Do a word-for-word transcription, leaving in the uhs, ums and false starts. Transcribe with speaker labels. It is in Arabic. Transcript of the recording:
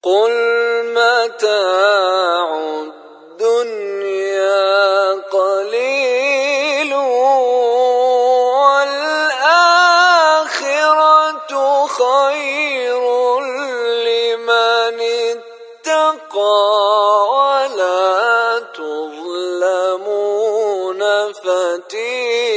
Speaker 1: قل متاع الدنيا قليل والآخرة خير لمن اتقى ولا تظلمون فتيلا.